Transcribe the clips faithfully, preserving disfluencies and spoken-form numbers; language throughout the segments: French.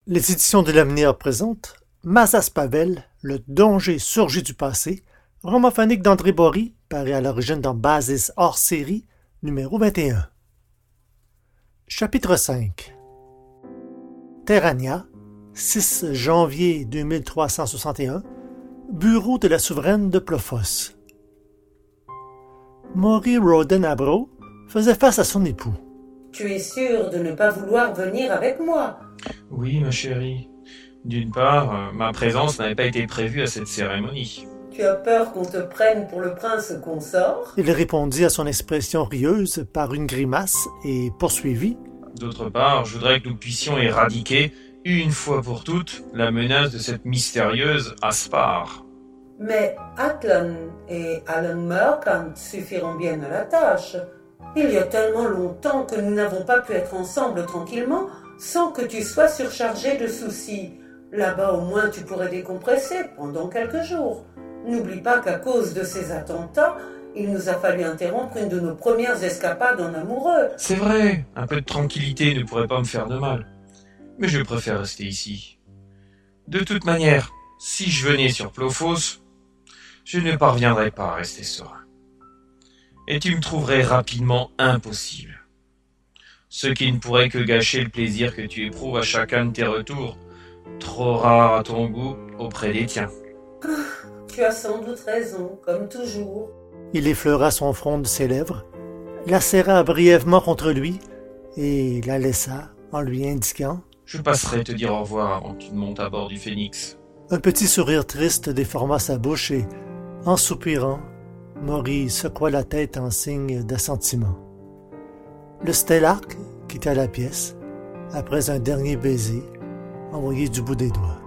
Les éditions de l'avenir présentent Mazas Pavel, le danger surgit du passé, roman phonique d'André Bory, paru à l'origine dans Basis hors série, numéro vingt et un. Chapitre cinq. Terrania, six janvier deux mille trois cent soixante et un, bureau de la souveraine de Plophos. Maury Roden Abro faisait face à son époux. Tu es sûr de ne pas vouloir venir avec moi? Oui, ma chérie. D'une part, euh, ma présence n'avait pas été prévue à cette cérémonie. Tu as peur qu'on te prenne pour le prince consort? Il répondit à son expression rieuse par une grimace et poursuivit. D'autre part, je voudrais que nous puissions éradiquer, une fois pour toutes, la menace de cette mystérieuse Aspar. Mais Atlan et Alan Merkant suffiront bien à la tâche. Il y a tellement longtemps que nous n'avons pas pu être ensemble tranquillement sans que tu sois surchargé de soucis. Là-bas, au moins, tu pourrais décompresser pendant quelques jours. N'oublie pas qu'à cause de ces attentats, il nous a fallu interrompre une de nos premières escapades en amoureux. C'est vrai, un peu de tranquillité ne pourrait pas me faire de mal. Mais je préfère rester ici. De toute manière, si je venais sur Plophos, je ne parviendrais pas à rester serein. Et tu me trouverais rapidement impossible. Ce qui ne pourrait que gâcher le plaisir que tu éprouves à chacun de tes retours, trop rares à ton goût auprès des tiens. Tu as sans doute raison, comme toujours. Il effleura son front de ses lèvres, la serra brièvement contre lui et la laissa en lui indiquant « Je passerai te dire au revoir avant que tu ne montes à bord du Phénix. » Un petit sourire triste déforma sa bouche et, en soupirant, Maury secoua la tête en signe d'assentiment. Le Stellark quitta la pièce, après un dernier baiser, envoyé du bout des doigts.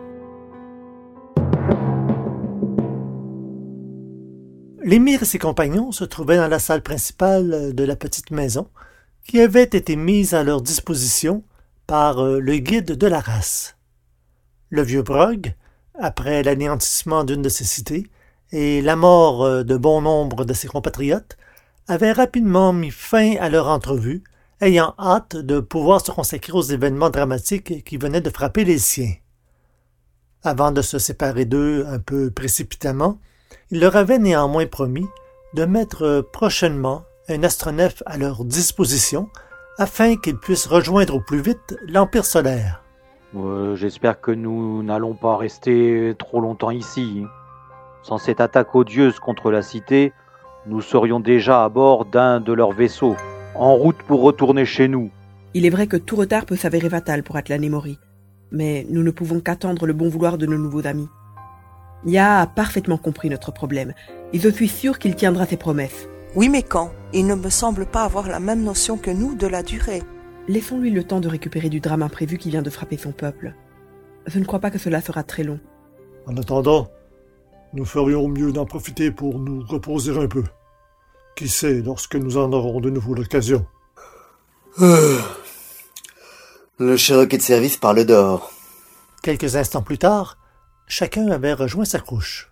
L'émir et ses compagnons se trouvaient dans la salle principale de la petite maison, qui avait été mise à leur disposition par le guide de la race. Le vieux Brog, après l'anéantissement d'une de ses cités, et la mort de bon nombre de ses compatriotes, avait rapidement mis fin à leur entrevue, ayant hâte de pouvoir se consacrer aux événements dramatiques qui venaient de frapper les siens. Avant de se séparer d'eux un peu précipitamment, il leur avait néanmoins promis de mettre prochainement un astronef à leur disposition afin qu'ils puissent rejoindre au plus vite l'Empire solaire. Euh, j'espère que nous n'allons pas rester trop longtemps ici. Sans cette attaque odieuse contre la cité, nous serions déjà à bord d'un de leurs vaisseaux, en route pour retourner chez nous. Il est vrai que tout retard peut s'avérer fatal pour Atlan et Maury, mais nous ne pouvons qu'attendre le bon vouloir de nos nouveaux amis. Ya a parfaitement compris notre problème, et je suis sûr qu'il tiendra ses promesses. Oui, mais quand? Il ne me semble pas avoir la même notion que nous de la durée. Laissons-lui le temps de récupérer du drame imprévu qui vient de frapper son peuple. Je ne crois pas que cela sera très long. En attendant, nous ferions mieux d'en profiter pour nous reposer un peu. Qui sait lorsque nous en aurons de nouveau l'occasion. Euh, le Cherokee de service parle d'or. Quelques instants plus tard, chacun avait rejoint sa couche.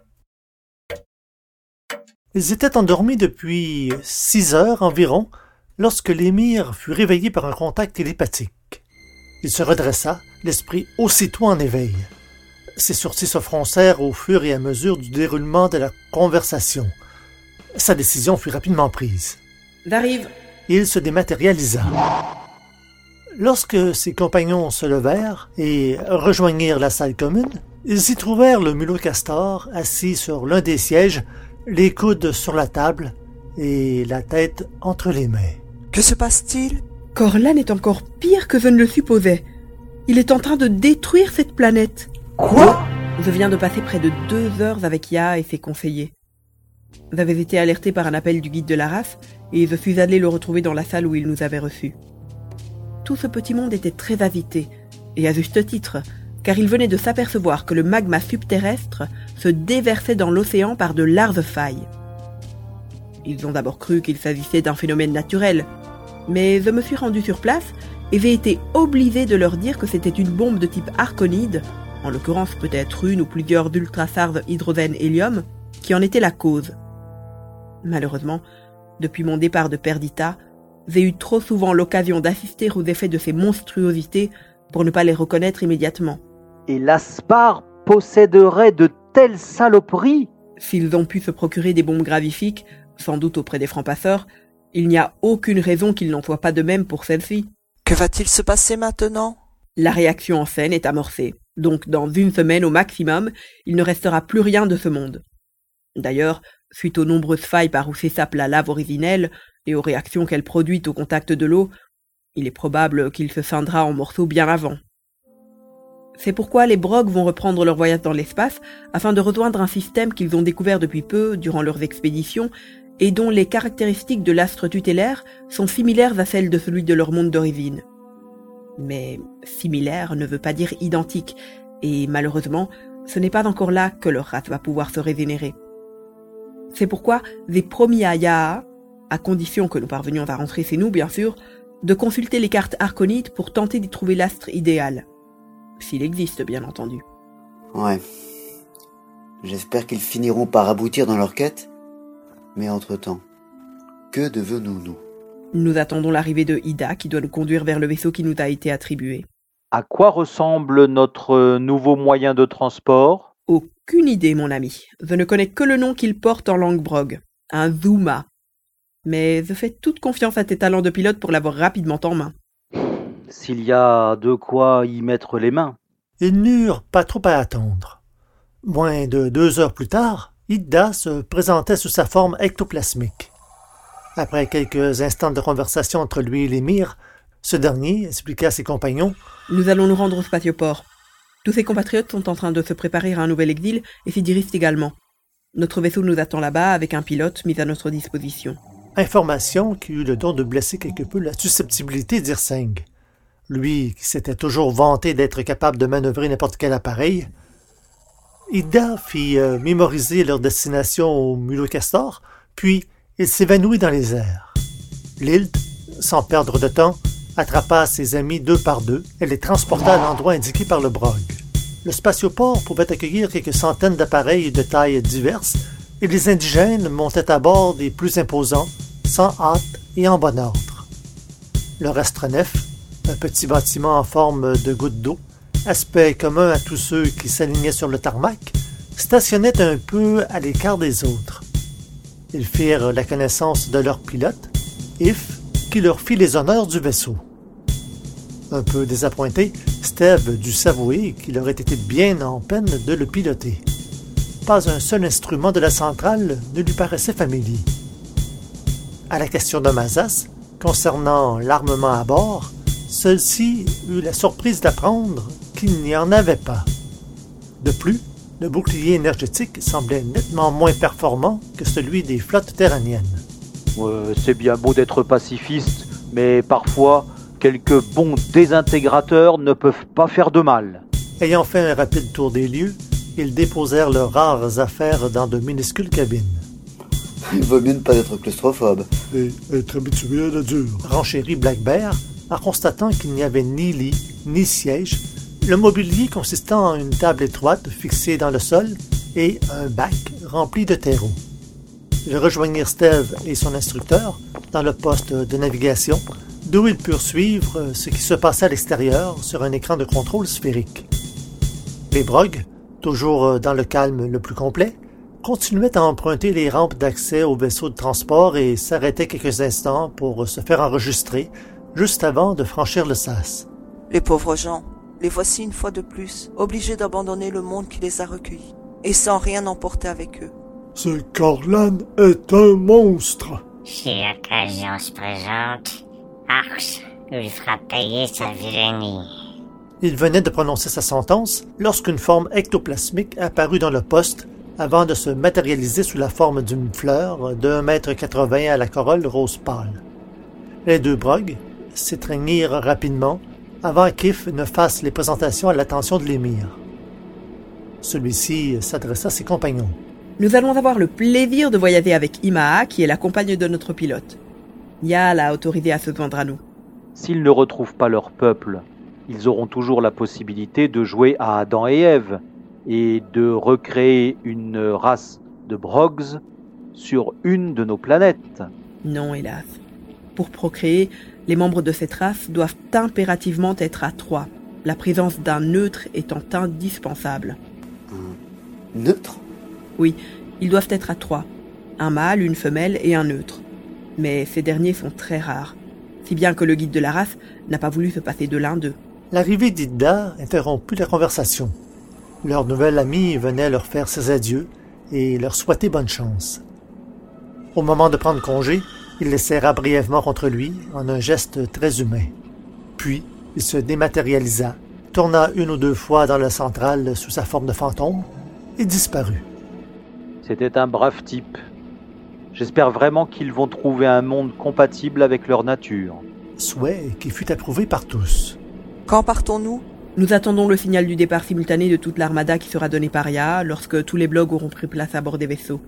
Ils étaient endormis depuis six heures environ lorsque l'émir fut réveillé par un contact télépathique. Il se redressa, l'esprit aussitôt en éveil. Ses sourcils se froncèrent au fur et à mesure du déroulement de la conversation. Sa décision fut rapidement prise. J'arrive. Il se dématérialisa. Lorsque ses compagnons se levèrent et rejoignirent la salle commune, ils y trouvèrent le mulot castor assis sur l'un des sièges, les coudes sur la table et la tête entre les mains. Que se passe-t-il? Corlan est encore pire que je ne le supposais. Il est en train de détruire cette planète. Quoi? Je viens de passer près de deux heures avec Ya et ses conseillers. J'avais été alerté par un appel du guide de la race et je suis allé le retrouver dans la salle où il nous avait reçus. Tout ce petit monde était très agité, et à juste titre, car il venait de s'apercevoir que le magma subterrestre se déversait dans l'océan par de larges failles. Ils ont d'abord cru qu'il s'agissait d'un phénomène naturel, mais je me suis rendu sur place et j'ai été obligé de leur dire que c'était une bombe de type arconide, en l'occurrence peut-être une ou plusieurs d'ultrasars hydrogène-hélium, qui en était la cause. Malheureusement, depuis mon départ de Perdita, j'ai eu trop souvent l'occasion d'assister aux effets de ces monstruosités pour ne pas les reconnaître immédiatement. Et l'Aspar posséderait de telles saloperies? S'ils ont pu se procurer des bombes gravifiques, sans doute auprès des francs-passeurs, il n'y a aucune raison qu'ils n'en soient pas de même pour celle-ci. Que va-t-il se passer maintenant? La réaction en scène est amorcée. Donc, dans une semaine au maximum, il ne restera plus rien de ce monde. D'ailleurs, suite aux nombreuses failles par où s'échappe la lave originelle et aux réactions qu'elle produit au contact de l'eau, il est probable qu'il se scindra en morceaux bien avant. C'est pourquoi les Brogg vont reprendre leur voyage dans l'espace afin de rejoindre un système qu'ils ont découvert depuis peu durant leurs expéditions et dont les caractéristiques de l'astre tutélaire sont similaires à celles de celui de leur monde d'origine. Mais similaire ne veut pas dire identique, et malheureusement, ce n'est pas encore là que leur race va pouvoir se régénérer. C'est pourquoi j'ai promis à Yaha, à condition que nous parvenions à rentrer chez nous bien sûr, de consulter les cartes arconites pour tenter d'y trouver l'astre idéal. S'il existe, bien entendu. Ouais. J'espère qu'ils finiront par aboutir dans leur quête. Mais entre-temps, que devenons-nous? Nous attendons l'arrivée de Ida qui doit nous conduire vers le vaisseau qui nous a été attribué. À quoi ressemble notre nouveau moyen de transport? Aucune idée, mon ami. Je ne connais que le nom qu'il porte en langue Brogg. Un Zuma. Mais je fais toute confiance à tes talents de pilote pour l'avoir rapidement en main. S'il y a de quoi y mettre les mains. Ils n'eurent pas trop à attendre. Moins de deux heures plus tard, Ida se présentait sous sa forme ectoplasmique. Après quelques instants de conversation entre lui et l'émir, ce dernier expliqua à ses compagnons « Nous allons nous rendre au spatioport. Tous ses compatriotes sont en train de se préparer à un nouvel exil et s'y dirigent également. Notre vaisseau nous attend là-bas avec un pilote mis à notre disposition. » Information qui eut le don de blesser quelque peu la susceptibilité d'Irseng. Lui, qui s'était toujours vanté d'être capable de manœuvrer n'importe quel appareil, Ida fit euh, mémoriser leur destination au Mulocastor, puis il s'évanouit dans les airs. Lilt, sans perdre de temps, attrapa ses amis deux par deux et les transporta à l'endroit indiqué par le Brogg. Le spatioport pouvait accueillir quelques centaines d'appareils de tailles diverses et les indigènes montaient à bord des plus imposants, sans hâte et en bon ordre. Leur astronef, un petit bâtiment en forme de goutte d'eau, aspect commun à tous ceux qui s'alignaient sur le tarmac, stationnait un peu à l'écart des autres. Ils firent la connaissance de leur pilote, If, qui leur fit les honneurs du vaisseau. Un peu désappointé, Steve dut s'avouer qu'il aurait été bien en peine de le piloter. Pas un seul instrument de la centrale ne lui paraissait familier. À la question de Mazas, concernant l'armement à bord, celle-ci eut la surprise d'apprendre qu'il n'y en avait pas. De plus, le bouclier énergétique semblait nettement moins performant que celui des flottes terraniennes. Euh, c'est bien beau d'être pacifiste, mais parfois, quelques bons désintégrateurs ne peuvent pas faire de mal. Ayant fait un rapide tour des lieux, ils déposèrent leurs rares affaires dans de minuscules cabines. Il vaut mieux ne pas être claustrophobe. Et être habitué à la dure, renchérit Black Bear, en constatant qu'il n'y avait ni lit, ni siège, le mobilier consistant en une table étroite fixée dans le sol et un bac rempli de terreau. Ils rejoignirent Steve et son instructeur dans le poste de navigation, d'où ils purent suivre ce qui se passait à l'extérieur sur un écran de contrôle sphérique. Les Brogg, toujours dans le calme le plus complet, continuaient à emprunter les rampes d'accès au vaisseau de transport et s'arrêtaient quelques instants pour se faire enregistrer, juste avant de franchir le sas. Les pauvres gens, les voici une fois de plus, obligés d'abandonner le monde qui les a recueillis, et sans rien emporter avec eux. Ce Corlan est un monstre. Si l'occasion se présente, Arx lui fera payer sa vilainie. Il venait de prononcer sa sentence lorsqu'une forme ectoplasmique apparut dans le poste avant de se matérialiser sous la forme d'une fleur d'un mètre quatre-vingts à la corolle rose pâle. Les deux Brogg s'étreignirent rapidement avant qu'If ne fasse les présentations à l'attention de l'émir. Celui-ci s'adressa à ses compagnons. Nous allons avoir le plaisir de voyager avec Imaha, qui est la compagne de notre pilote. Nia l'a autorisé à se joindre à nous. S'ils ne retrouvent pas leur peuple, ils auront toujours la possibilité de jouer à Adam et Ève et de recréer une race de Broggs sur une de nos planètes. Non, hélas. Pour procréer, les membres de cette race doivent impérativement être à trois. la présence d'un neutre étant indispensable. Un neutre ? Oui, ils doivent être à trois. Un mâle, une femelle et un neutre. Mais ces derniers sont très rares, si bien que le guide de la race n'a pas voulu se passer de l'un d'eux. L'arrivée d'Ida interrompit la conversation. Leur nouvel ami venait leur faire ses adieux et leur souhaiter bonne chance. Au moment de prendre congé, il les serra brièvement contre lui en un geste très humain. Puis, il se dématérialisa, tourna une ou deux fois dans le central sous sa forme de fantôme et disparut. C'était un brave type. J'espère vraiment qu'ils vont trouver un monde compatible avec leur nature. Souhait qui fut approuvé par tous. Quand partons-nous ? Nous attendons le signal du départ simultané de toute l'armada qui sera donné par Ya lorsque tous les blogs auront pris place à bord des vaisseaux.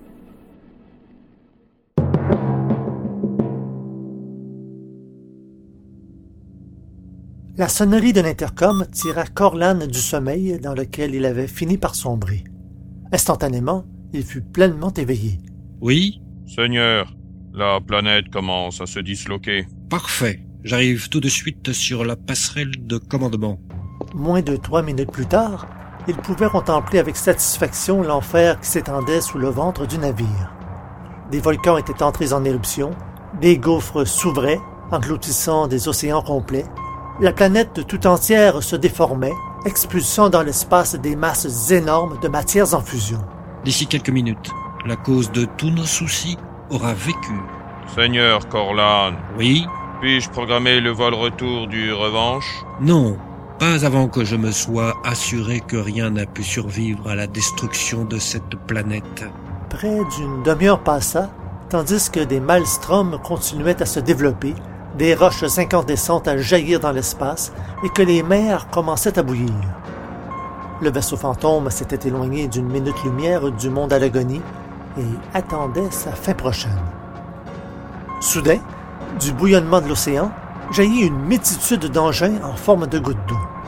La sonnerie de l'intercom tira Corlan du sommeil dans lequel il avait fini par sombrer. Instantanément, il fut pleinement éveillé. Oui ? Seigneur, la planète commence à se disloquer. Parfait. J'arrive tout de suite sur la passerelle de commandement. Moins de trois minutes plus tard, il pouvait contempler avec satisfaction l'enfer qui s'étendait sous le ventre du navire. Des volcans étaient entrés en éruption, des gouffres s'ouvraient, engloutissant des océans complets. La planète tout entière se déformait, expulsant dans l'espace des masses énormes de matières en fusion. D'ici quelques minutes, la cause de tous nos soucis aura vécu. Seigneur Corlan, Oui ? puis-je programmer le vol retour du Revanche ? Non. Pas avant que je me sois assuré que rien n'a pu survivre à la destruction de cette planète. Près d'une demi-heure passa, tandis que des maelstroms continuaient à se développer, des roches incandescentes à jaillir dans l'espace et que les mers commençaient à bouillir. Le vaisseau fantôme s'était éloigné d'une minute-lumière du monde à l'agonie et attendait sa fin prochaine. Soudain, du bouillonnement de l'océan, jaillit une multitude d'engins en forme de gouttes d'eau. Oh !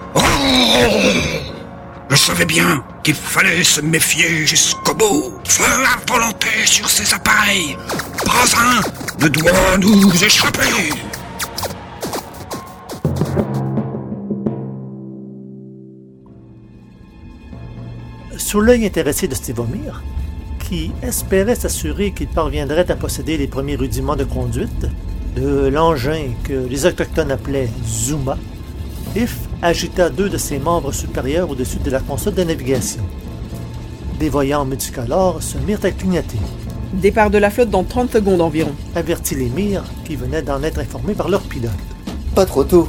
Je savais bien qu'il fallait se méfier jusqu'au bout. Feu à volonté sur ces appareils. Pas un ne doit nous échapper. Sous l'œil intéressé de Stevomir, qui espérait s'assurer qu'il parviendrait à posséder les premiers rudiments de conduite de l'engin que les Autochtones appelaient Zuma, If agita deux de ses membres supérieurs au-dessus de la console de navigation. Des voyants multicolores se mirent à clignoter. Départ de la flotte dans trente secondes environ. Avertit les Myres qui venaient d'en être informés par leur pilote. Pas trop tôt.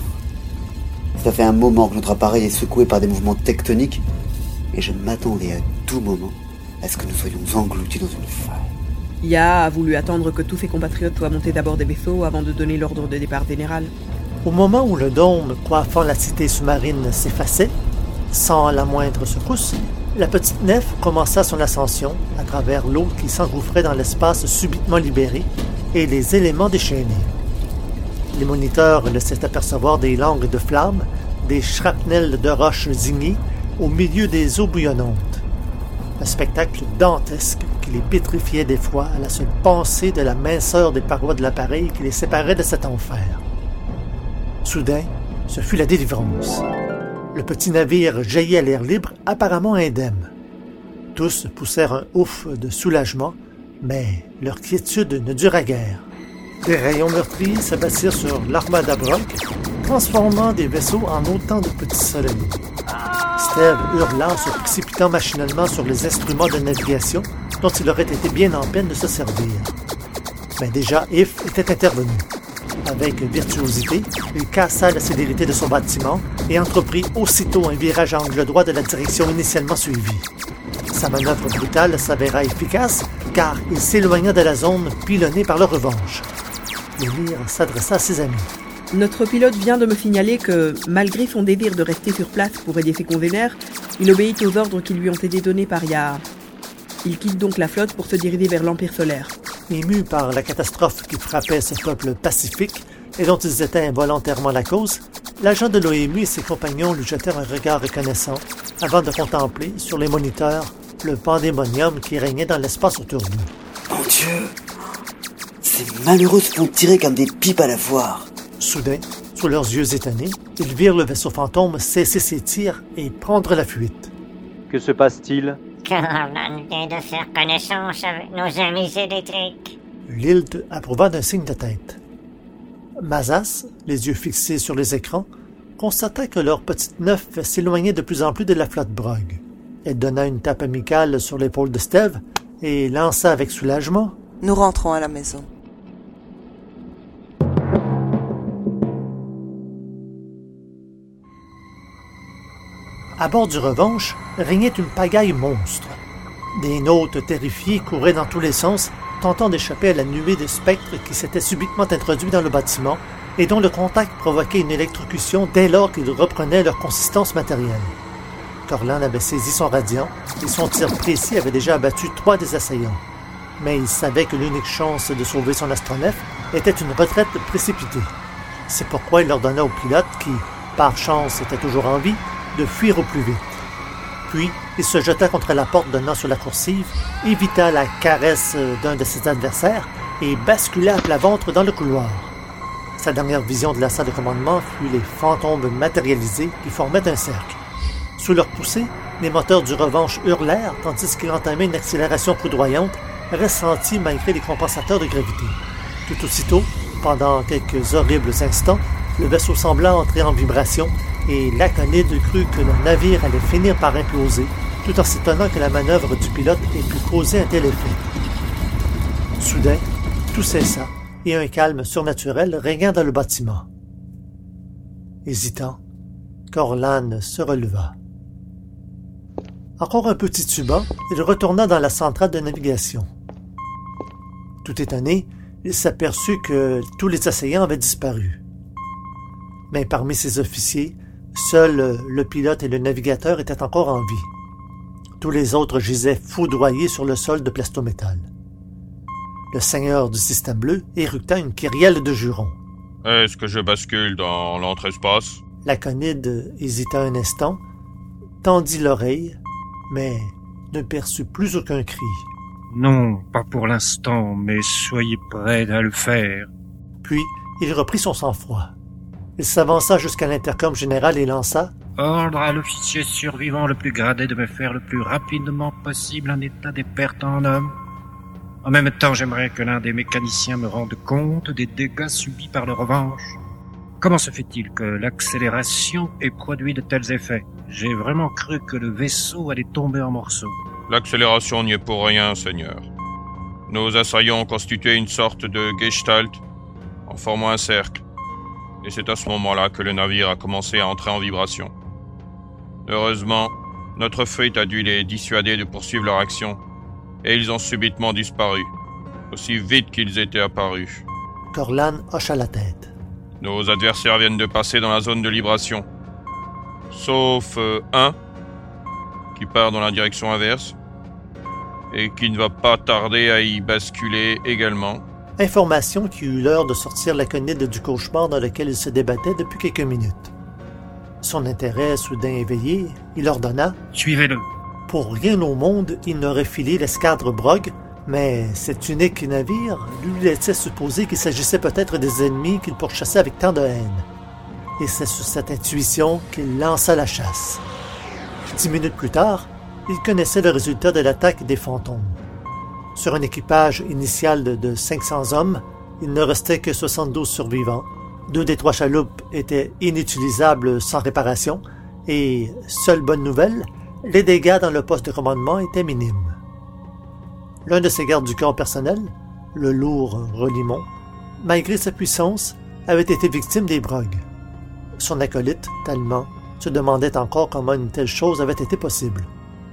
Ça fait un moment que notre appareil est secoué par des mouvements tectoniques et je m'attendais à tout moment à ce que nous soyons engloutis dans une faille. Ya a voulu attendre que tous ses compatriotes soient montés d'abord des vaisseaux avant de donner l'ordre de départ général. Au moment où le dôme coiffant la cité sous-marine s'effaçait, sans la moindre secousse, la petite nef commença son ascension à travers l'eau qui s'engouffrait dans l'espace subitement libéré et les éléments déchaînés. Les moniteurs laissaient apercevoir des langues de flammes, des shrapnels de roches zignées au milieu des eaux bouillonnantes. Un spectacle dantesque qui les pétrifiait d'effroi à la seule pensée de la minceur des parois de l'appareil qui les séparait de cet enfer. Soudain, ce fut la délivrance. Le petit navire jaillit à l'air libre, apparemment indemne. Tous poussèrent un ouf de soulagement, mais leur quiétude ne dura guère. Des rayons meurtriers s'abattirent sur l'armada Brock, transformant des vaisseaux en autant de petits soleils. Steve hurla, se précipitant machinalement sur les instruments de navigation dont il aurait été bien en peine de se servir. Mais déjà, If était intervenu. Avec virtuosité, il cassa la célérité de son bâtiment et entreprit aussitôt un virage à angle droit de la direction initialement suivie. Sa manœuvre brutale s'avéra efficace car il s'éloigna de la zone pilonnée par le Revanche. Lemire s'adressa à ses amis. Notre pilote vient de me signaler que, malgré son désir de rester sur place pour aider ses congénères, il obéit aux ordres qui lui ont été donnés par Ya. Il quitte donc la flotte pour se diriger vers l'Empire solaire. Ému par la catastrophe qui frappait ce peuple pacifique et dont ils étaient involontairement la cause, l'agent de l'O M U et ses compagnons lui jetèrent un regard reconnaissant avant de contempler, sur les moniteurs, le pandémonium qui régnait dans l'espace autour d'eux. Mon Dieu! Ces malheureux se font tirer comme des pipes à la foire. Soudain, Sous leurs yeux étonnés, ils virent le vaisseau fantôme cesser ses tirs et prendre la fuite. Que se passe-t-il? Corlan vient de faire connaissance avec nos amis électriques. Lilt approuva d'un signe de tête. Mazas, les yeux fixés sur les écrans, constata que leur petite neuf s'éloignait de plus en plus de la flotte Brog. Elle donna une tape amicale sur l'épaule de Steve et lança avec soulagement. Nous rentrons à la maison. À bord du Revanche, régnait une pagaille monstre. Des nautes terrifiés couraient dans tous les sens, tentant d'échapper à la nuée de spectres qui s'étaient subitement introduits dans le bâtiment et dont le contact provoquait une électrocution dès lors qu'ils reprenaient leur consistance matérielle. Corlan avait saisi son radiant et son tir précis avait déjà abattu trois des assaillants. Mais il savait que l'unique chance de sauver son astronef était une retraite précipitée. C'est pourquoi il ordonna au pilote qui, par chance, était toujours en vie, de fuir au plus vite. Puis, il se jeta contre la porte donnant sur la coursive, évita la caresse d'un de ses adversaires et bascula à plat ventre dans le couloir. Sa dernière vision de la salle de commandement fut les fantômes matérialisés qui formaient un cercle. Sous leur poussée, les moteurs du Revanche hurlèrent tandis qu'il entamait une accélération foudroyante, ressentie malgré les compensateurs de gravité. Tout aussitôt, pendant quelques horribles instants, le vaisseau sembla entrer en vibration et l'Aconide crut que le navire allait finir par imploser, tout en s'étonnant que la manœuvre du pilote ait pu causer un tel effet. Soudain, tout cessa et un calme surnaturel régna dans le bâtiment. Hésitant, Corlan se releva. Encore un peu titubant, il retourna dans la centrale de navigation. Tout étonné, il s'aperçut que tous les assaillants avaient disparu. Mais parmi ses officiers, seuls le pilote et le navigateur étaient encore en vie. Tous les autres gisaient foudroyés sur le sol de plastométal. Le seigneur du système bleu éructa une kyrielle de jurons. « Est-ce que je bascule dans l'entre-espace » L'Aconide hésita un instant, tendit l'oreille, mais ne perçut plus aucun cri. « Non, pas pour l'instant, mais soyez prêts à le faire. » Puis, il reprit son sang-froid. Il s'avança jusqu'à l'intercom général et lança « Ordre à l'officier survivant le plus gradé de me faire le plus rapidement possible un état des pertes en hommes. En même temps, j'aimerais que l'un des mécaniciens me rende compte des dégâts subis par le Revanche. Comment se fait-il que l'accélération ait produit de tels effets? J'ai vraiment cru que le vaisseau allait tomber en morceaux. » L'accélération n'y est pour rien, Seigneur. Nos assaillants ont constitué une sorte de gestalt en formant un cercle. Et c'est à ce moment-là que le navire a commencé à entrer en vibration. Heureusement, notre fuite a dû les dissuader de poursuivre leur action, et ils ont subitement disparu, aussi vite qu'ils étaient apparus. Corlan hocha la tête. Nos adversaires viennent de passer dans la zone de libération. Sauf euh, un, qui part dans la direction inverse, et qui ne va pas tarder à y basculer également. Information qui eut l'heure de sortir l'Aconide du cauchemar dans lequel il se débattait depuis quelques minutes. Son intérêt soudain éveillé, il ordonna « Suivez-le !» Pour rien au monde, il n'aurait filé l'escadre Brog, mais cet unique navire lui laissait supposer qu'il s'agissait peut-être des ennemis qu'il pourchassait avec tant de haine. Et c'est sur cette intuition qu'il lança la chasse. Dix minutes plus tard, il connaissait le résultat de l'attaque des fantômes. Sur un équipage initial de, de cinq cents hommes, il ne restait que soixante-douze survivants. Deux des trois chaloupes étaient inutilisables sans réparation, et, seule bonne nouvelle, les dégâts dans le poste de commandement étaient minimes. L'un de ses gardes du corps personnel, le lourd Relimon, malgré sa puissance, avait été victime des Brog. Son acolyte, Talman, se demandait encore comment une telle chose avait été possible.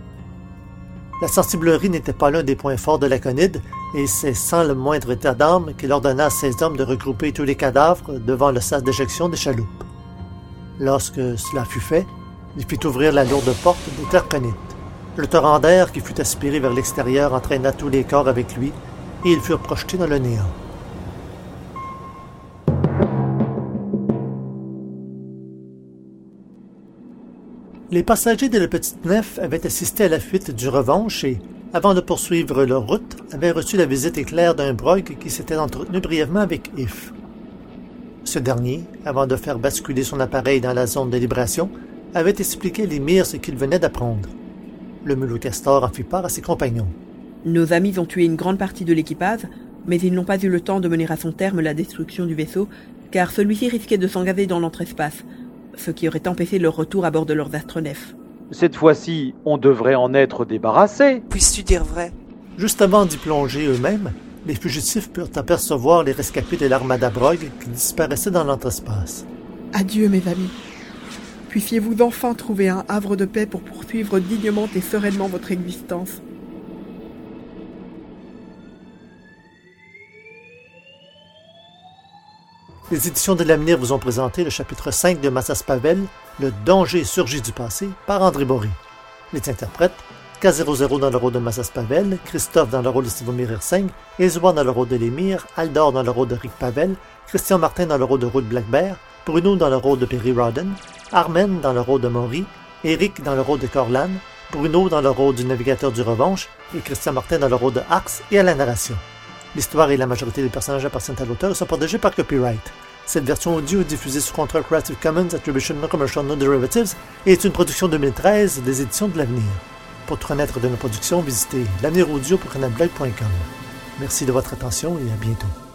La sensiblerie n'était pas l'un des points forts de l'Aconide, et c'est sans le moindre état d'âme qu'il ordonna à ses hommes de regrouper tous les cadavres devant le sas d'éjection des chaloupes. Lorsque cela fut fait, il fit ouvrir la lourde porte des Terconite. Le torrent d'air qui fut aspiré vers l'extérieur entraîna tous les corps avec lui, et ils furent projetés dans le néant. Les passagers de la petite nef avaient assisté à la fuite du Revanche et, avant de poursuivre leur route, avaient reçu la visite éclair d'un Brog qui s'était entretenu brièvement avec If. Ce dernier, avant de faire basculer son appareil dans la zone de libération, avait expliqué à l'émir ce qu'il venait d'apprendre. Le mulot castor en fit part à ses compagnons. Nos amis ont tué une grande partie de l'équipage, mais ils n'ont pas eu le temps de mener à son terme la destruction du vaisseau, car celui-ci risquait de s'engager dans l'entre-espace, ce qui aurait empêché leur retour à bord de leurs astronefs. Cette fois-ci, on devrait en être débarrassé. Puisses-tu dire vrai? Juste avant d'y plonger eux-mêmes, les fugitifs purent apercevoir les rescapés de l'armada Brogue qui disparaissaient dans l'entre-espace. Adieu, mes amis. Puissiez-vous enfin trouver un havre de paix pour poursuivre dignement et sereinement votre existence. Les éditions de l'avenir vous ont présenté le chapitre cinq de Massas Pavel, Le danger surgit du passé, par André Bory. Les interprètes, K zéro zéro dans le rôle de Massas Pavel, Christophe dans le rôle de Sivomir Hirseng, Ezwa dans le rôle de l'émir, Aldor dans le rôle de Rick Pavel, Christian Martin dans le rôle de Ruth Blackbear, Bruno dans le rôle de Perry Rodden, Armen dans le rôle de Maury, Eric dans le rôle de Corlan, Bruno dans le rôle du navigateur du Revanche et Christian Martin dans le rôle de Axe et à la narration. L'histoire et la majorité des personnages appartiennent à l'auteur et sont protégés par copyright. Cette version audio est diffusée sous contrat Creative Commons Attribution Non-Commercial No-Derivatives et est une production deux mille treize des éditions de l'avenir. Pour tout connaître de nos productions, visitez l'avenir audio pour canalblog point com. Merci de votre attention et à bientôt.